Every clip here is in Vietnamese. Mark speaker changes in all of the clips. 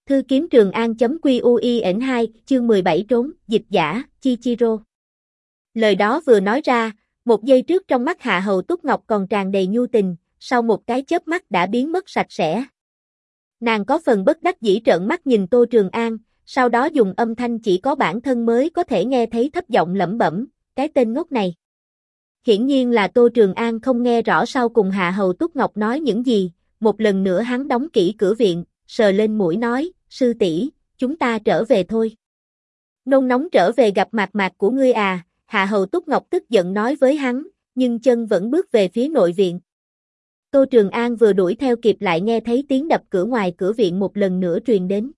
Speaker 1: Thư kiếm Trường An.QUIN2, chương 17 trốn, dịch giả, Chichiro. Lời đó vừa nói ra, một giây trước trong mắt Hạ Hầu Túc Ngọc còn tràn đầy nhu tình, sau một cái chớp mắt đã biến mất sạch sẽ. Nàng có phần bất đắc dĩ trợn mắt nhìn Tô Trường An, sau đó dùng âm thanh chỉ có bản thân mới có thể nghe thấy thấp giọng lẩm bẩm, cái tên ngốc này. Hiển nhiên là Tô Trường An không nghe rõ sau cùng Hạ Hầu Túc Ngọc nói những gì, một lần nữa hắn đóng kỹ cửa viện, sờ lên mũi nói, sư tỷ, chúng ta trở về thôi. Nôn nóng trở về gặp mạc mạc của ngươi à, Hạ Hầu Túc Ngọc tức giận nói với hắn, nhưng chân vẫn bước về phía nội viện. Tô Trường An vừa đuổi theo kịp lại nghe thấy tiếng đập cửa ngoài cửa viện một lần nữa truyền đến.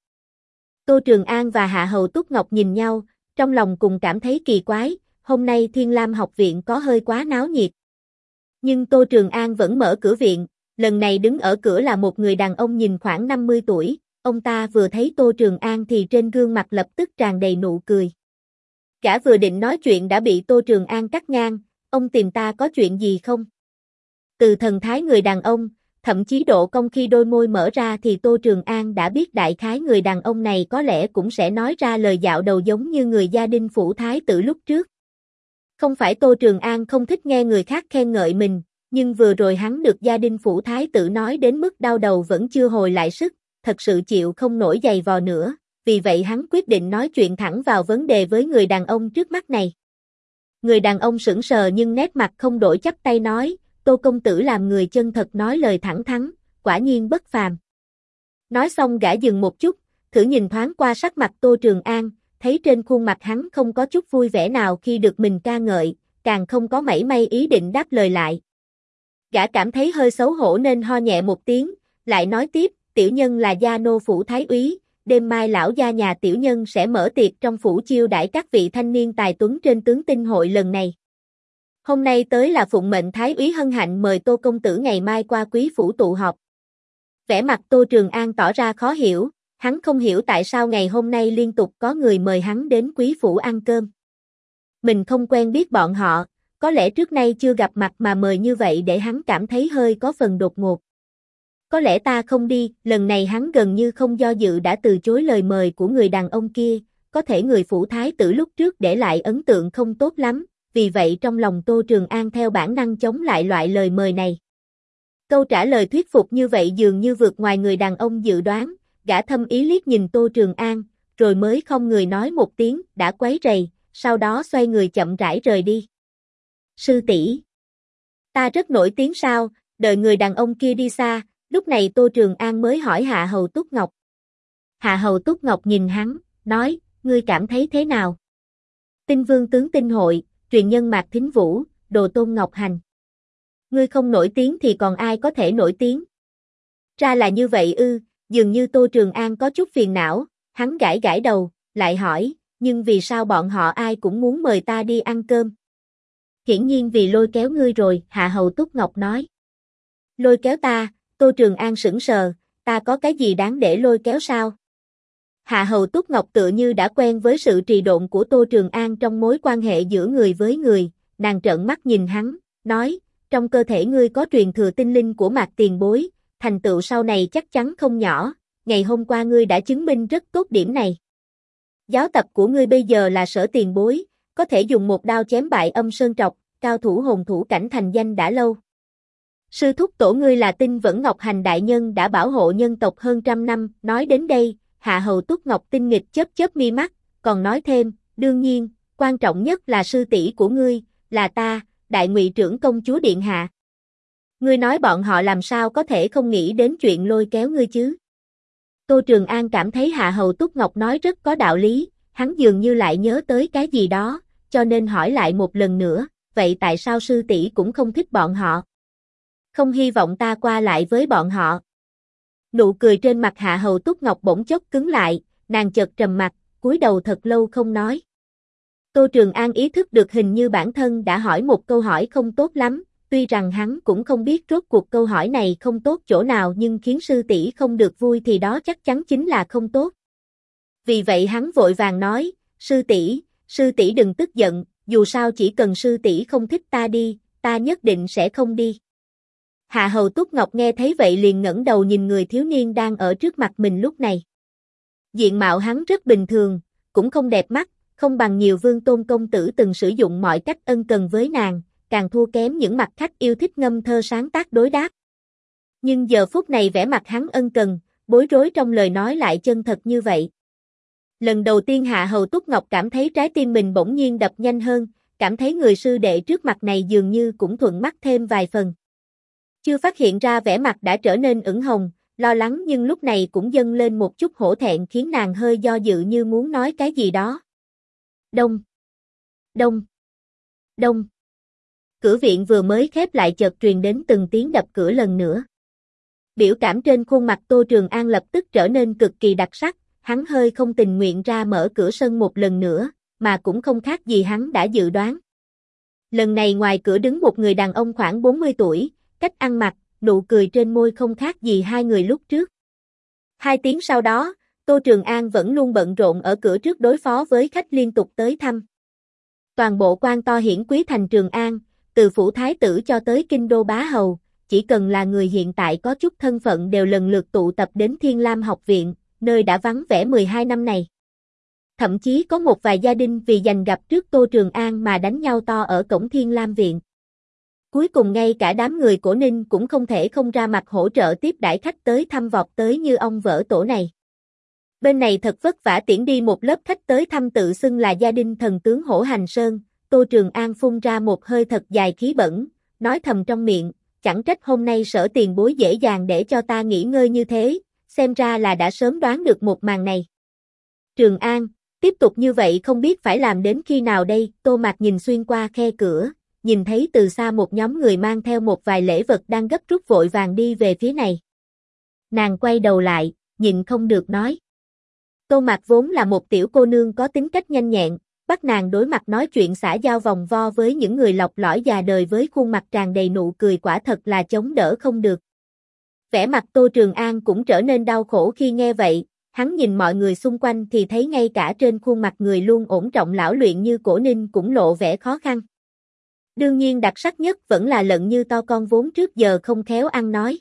Speaker 1: Tô Trường An và Hạ Hầu Túc Ngọc nhìn nhau, trong lòng cùng cảm thấy kỳ quái, hôm nay Thiên Lam học viện có hơi quá náo nhiệt. Nhưng Tô Trường An vẫn mở cửa viện, lần này đứng ở cửa là một người đàn ông nhìn khoảng 50 tuổi, ông ta vừa thấy Tô Trường An thì trên gương mặt lập tức tràn đầy nụ cười. Gã vừa định nói chuyện đã bị Tô Trường An cắt ngang, ông tìm ta có chuyện gì không? Từ thần thái người đàn ông, thậm chí độ cong khi đôi môi mở ra thì Tô Trường An đã biết đại khái người đàn ông này có lẽ cũng sẽ nói ra lời dạo đầu giống như người gia đình phủ thái tử lúc trước. Không phải Tô Trường An không thích nghe người khác khen ngợi mình, nhưng vừa rồi hắn được gia đình phủ thái tử nói đến mức đau đầu vẫn chưa hồi lại sức, thật sự chịu không nổi giày vò nữa, vì vậy hắn quyết định nói chuyện thẳng vào vấn đề với người đàn ông trước mắt này. Người đàn ông sững sờ nhưng nét mặt không đổi chắp tay nói, Tô công tử làm người chân thật nói lời thẳng thắn, quả nhiên bất phàm. Nói xong gã dừng một chút, thử nhìn thoáng qua sắc mặt Tô Trường An, thấy trên khuôn mặt hắn không có chút vui vẻ nào khi được mình ca ngợi, càng không có mảy may ý định đáp lời lại. Gã cảm thấy hơi xấu hổ nên ho nhẹ một tiếng, lại nói tiếp, tiểu nhân là gia nô phủ thái úy, đêm mai lão gia nhà tiểu nhân sẽ mở tiệc trong phủ chiêu đãi các vị thanh niên tài tuấn trên tướng tinh hội lần này. Hôm nay tới là phụng mệnh thái úy hân hạnh mời Tô công tử ngày mai qua quý phủ tụ họp. Vẻ mặt Tô Trường An tỏ ra khó hiểu, hắn không hiểu tại sao ngày hôm nay liên tục có người mời hắn đến quý phủ ăn cơm. Mình không quen biết bọn họ, có lẽ trước nay chưa gặp mặt mà mời như vậy để hắn cảm thấy hơi có phần đột ngột. Có lẽ ta không đi, lần này hắn gần như không do dự đã từ chối lời mời của người đàn ông kia, có thể người phủ thái tử lúc trước để lại ấn tượng không tốt lắm, vì vậy trong lòng Tô Trường An theo bản năng chống lại loại lời mời này. Câu trả lời thuyết phục như vậy dường như vượt ngoài người đàn ông dự đoán, gã thâm ý liếc nhìn Tô Trường An, rồi mới không người nói một tiếng, đã quấy rầy, sau đó xoay người chậm rãi rời đi. Sư tỷ, ta rất nổi tiếng sao? Đợi người đàn ông kia đi xa, lúc này Tô Trường An mới hỏi Hạ Hầu Túc Ngọc. Hạ Hầu Túc Ngọc nhìn hắn, nói, ngươi cảm thấy thế nào? Tinh Vương tướng tinh hội, truyền nhân Mạc Thính Vũ, đồ Tôn Ngọc Hành. Ngươi không nổi tiếng thì còn ai có thể nổi tiếng? Ra là như vậy ư, dường như Tô Trường An có chút phiền não, hắn gãi gãi đầu, lại hỏi, nhưng vì sao bọn họ ai cũng muốn mời ta đi ăn cơm? Hiển nhiên vì lôi kéo ngươi rồi, Hạ Hầu Túc Ngọc nói. Lôi kéo ta, Tô Trường An sững sờ, ta có cái gì đáng để lôi kéo sao? Hạ Hầu Túc Ngọc tựa như đã quen với sự trì độn của Tô Trường An trong mối quan hệ giữa người với người, nàng trợn mắt nhìn hắn, nói, trong cơ thể ngươi có truyền thừa tinh linh của Mạc tiền bối, thành tựu sau này chắc chắn không nhỏ, ngày hôm qua ngươi đã chứng minh rất tốt điểm này. Giáo tập của ngươi bây giờ là Sở tiền bối, có thể dùng một đao chém bại Âm Sơn Trọc, cao thủ hồn thủ cảnh thành danh đã lâu. Sư thúc tổ ngươi là Tinh Vẫn Ngọc Hành đại nhân đã bảo hộ nhân tộc hơn trăm năm, nói đến đây, Hạ Hầu Túc Ngọc tinh nghịch chớp chớp mi mắt, còn nói thêm, đương nhiên, quan trọng nhất là sư tỷ của ngươi, là ta, Đại Ngụy trưởng công chúa điện hạ. Ngươi nói bọn họ làm sao có thể không nghĩ đến chuyện lôi kéo ngươi chứ? Tô Trường An cảm thấy Hạ Hầu Túc Ngọc nói rất có đạo lý, hắn dường như lại nhớ tới cái gì đó, cho nên hỏi lại một lần nữa, vậy tại sao sư tỷ cũng không thích bọn họ? Không hy vọng ta qua lại với bọn họ. Nụ cười trên mặt Hạ Hầu Túc Ngọc bỗng chốc cứng lại, nàng chợt trầm mặt, cúi đầu thật lâu không nói. Tô Trường An ý thức được hình như bản thân đã hỏi một câu hỏi không tốt lắm, tuy rằng hắn cũng không biết rốt cuộc câu hỏi này không tốt chỗ nào nhưng khiến sư tỷ không được vui thì đó chắc chắn chính là không tốt. Vì vậy hắn vội vàng nói, sư tỷ đừng tức giận, dù sao chỉ cần sư tỷ không thích ta đi, ta nhất định sẽ không đi. Hạ Hầu Túc Ngọc nghe thấy vậy liền ngẩng đầu nhìn người thiếu niên đang ở trước mặt mình lúc này. Diện mạo hắn rất bình thường, cũng không đẹp mắt, không bằng nhiều vương tôn công tử từng sử dụng mọi cách ân cần với nàng, càng thua kém những mặt khách yêu thích ngâm thơ sáng tác đối đáp. Nhưng giờ phút này vẻ mặt hắn ân cần, bối rối trong lời nói lại chân thật như vậy. Lần đầu tiên Hạ Hầu Túc Ngọc cảm thấy trái tim mình bỗng nhiên đập nhanh hơn, cảm thấy người sư đệ trước mặt này dường như cũng thuận mắt thêm vài phần. Chưa phát hiện ra vẻ mặt đã trở nên ửng hồng, lo lắng nhưng lúc này cũng dâng lên một chút hổ thẹn khiến nàng hơi do dự như muốn nói cái gì đó. Đông, đông, đông. Cửa viện vừa mới khép lại chợt truyền đến từng tiếng đập cửa lần nữa. Biểu cảm trên khuôn mặt Tô Trường An lập tức trở nên cực kỳ đặc sắc, hắn hơi không tình nguyện ra mở cửa sân một lần nữa, mà cũng không khác gì hắn đã dự đoán. Lần này ngoài cửa đứng một người đàn ông khoảng 40 tuổi, cách ăn mặc, nụ cười trên môi không khác gì hai người lúc trước. 2 tiếng sau đó, Tô Trường An vẫn luôn bận rộn ở cửa trước đối phó với khách liên tục tới thăm. Toàn bộ quan to hiển quý thành Trường An, từ phủ thái tử cho tới kinh đô bá hầu, chỉ cần là người hiện tại có chút thân phận đều lần lượt tụ tập đến Thiên Lam học viện, nơi đã vắng vẻ 12 năm này. Thậm chí có một vài gia đình vì giành gặp trước Tô Trường An mà đánh nhau to ở cổng Thiên Lam viện. Cuối cùng ngay cả đám người Cổ Ninh cũng không thể không ra mặt hỗ trợ tiếp đãi khách tới thăm vọt tới như ông vỡ tổ này. Bên này thật vất vả tiễn đi một lớp khách tới thăm tự xưng là gia đình thần tướng Hổ Hành Sơn, Tô Trường An phun ra một hơi thật dài khí bẩn, nói thầm trong miệng, chẳng trách hôm nay Sở tiền bối dễ dàng để cho ta nghỉ ngơi như thế, xem ra là đã sớm đoán được một màn này. Trường An, tiếp tục như vậy không biết phải làm đến khi nào đây, Tô Mạc nhìn xuyên qua khe cửa, nhìn thấy từ xa một nhóm người mang theo một vài lễ vật đang gấp rút vội vàng đi về phía này. Nàng quay đầu lại, nhịn không được nói. Tô Mạc vốn là một tiểu cô nương có tính cách nhanh nhẹn, bắt nàng đối mặt nói chuyện xã giao vòng vo với những người lọc lõi già đời với khuôn mặt tràn đầy nụ cười quả thật là chống đỡ không được. Vẻ mặt Tô Trường An cũng trở nên đau khổ khi nghe vậy, hắn nhìn mọi người xung quanh thì thấy ngay cả trên khuôn mặt người luôn ổn trọng lão luyện như Cổ Ninh cũng lộ vẻ khó khăn. Đương nhiên đặc sắc nhất vẫn là Lận Như to con vốn trước giờ không khéo ăn nói.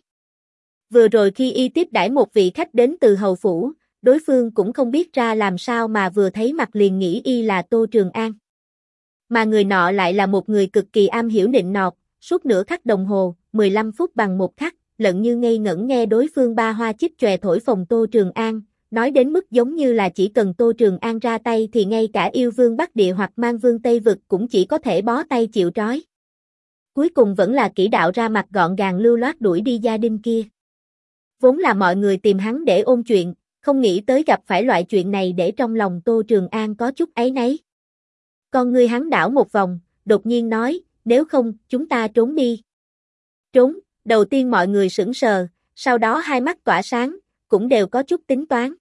Speaker 1: Vừa rồi khi y tiếp đãi một vị khách đến từ hầu phủ, đối phương cũng không biết ra làm sao mà vừa thấy mặt liền nghĩ y là Tô Trường An. Mà người nọ lại là một người cực kỳ am hiểu nịnh nọt, suốt nửa khắc đồng hồ, 15 phút bằng một khắc, Lận Như ngây ngẩn nghe đối phương ba hoa chích chòe thổi phồng Tô Trường An, nói đến mức giống như là chỉ cần Tô Trường An ra tay thì ngay cả yêu vương Bắc Địa hoặc mang vương Tây Vực cũng chỉ có thể bó tay chịu trói. Cuối cùng vẫn là kỹ đạo ra mặt gọn gàng lưu loát đuổi đi gia đình kia. Vốn là mọi người tìm hắn để ôn chuyện, không nghĩ tới gặp phải loại chuyện này để trong lòng Tô Trường An có chút áy náy. Con ngươi hắn đảo một vòng, đột nhiên nói, nếu không, chúng ta trốn đi. Trốn, đầu tiên mọi người sững sờ, sau đó hai mắt tỏa sáng, cũng đều có chút tính toán.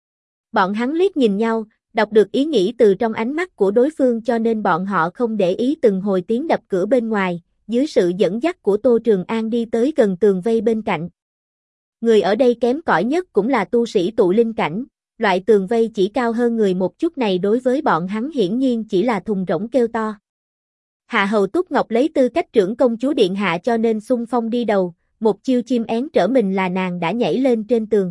Speaker 1: Bọn hắn liếc nhìn nhau, đọc được ý nghĩ từ trong ánh mắt của đối phương cho nên bọn họ không để ý từng hồi tiếng đập cửa bên ngoài, dưới sự dẫn dắt của Tô Trường An đi tới gần tường vây bên cạnh. Người ở đây kém cỏi nhất cũng là tu sĩ tụ linh cảnh, loại tường vây chỉ cao hơn người một chút này đối với bọn hắn hiển nhiên chỉ là thùng rỗng kêu to. Hạ Hầu Túc Ngọc lấy tư cách trưởng công chúa điện hạ cho nên xung phong đi đầu, một chiêu chim én trở mình là nàng đã nhảy lên trên tường.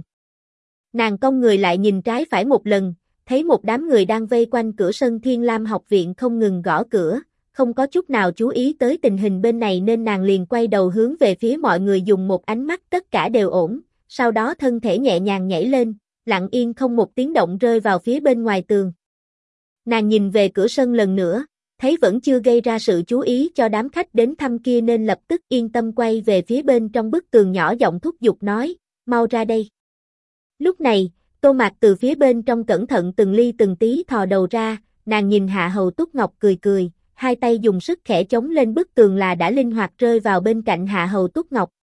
Speaker 1: Nàng cong người lại nhìn trái phải một lần, thấy một đám người đang vây quanh cửa sân Thiên Lam học viện không ngừng gõ cửa, không có chút nào chú ý tới tình hình bên này nên nàng liền quay đầu hướng về phía mọi người dùng một ánh mắt tất cả đều ổn, sau đó thân thể nhẹ nhàng nhảy lên, lặng yên không một tiếng động rơi vào phía bên ngoài tường. Nàng nhìn về cửa sân lần nữa, thấy vẫn chưa gây ra sự chú ý cho đám khách đến thăm kia nên lập tức yên tâm quay về phía bên trong bức tường nhỏ giọng thúc giục nói, mau ra đây. Lúc này, Tô Mạc từ phía bên trong cẩn thận từng ly từng tí thò đầu ra, nàng nhìn Hạ Hầu Túc Ngọc cười cười, hai tay dùng sức khẽ chống lên bức tường là đã linh hoạt rơi vào bên cạnh Hạ Hầu Túc Ngọc.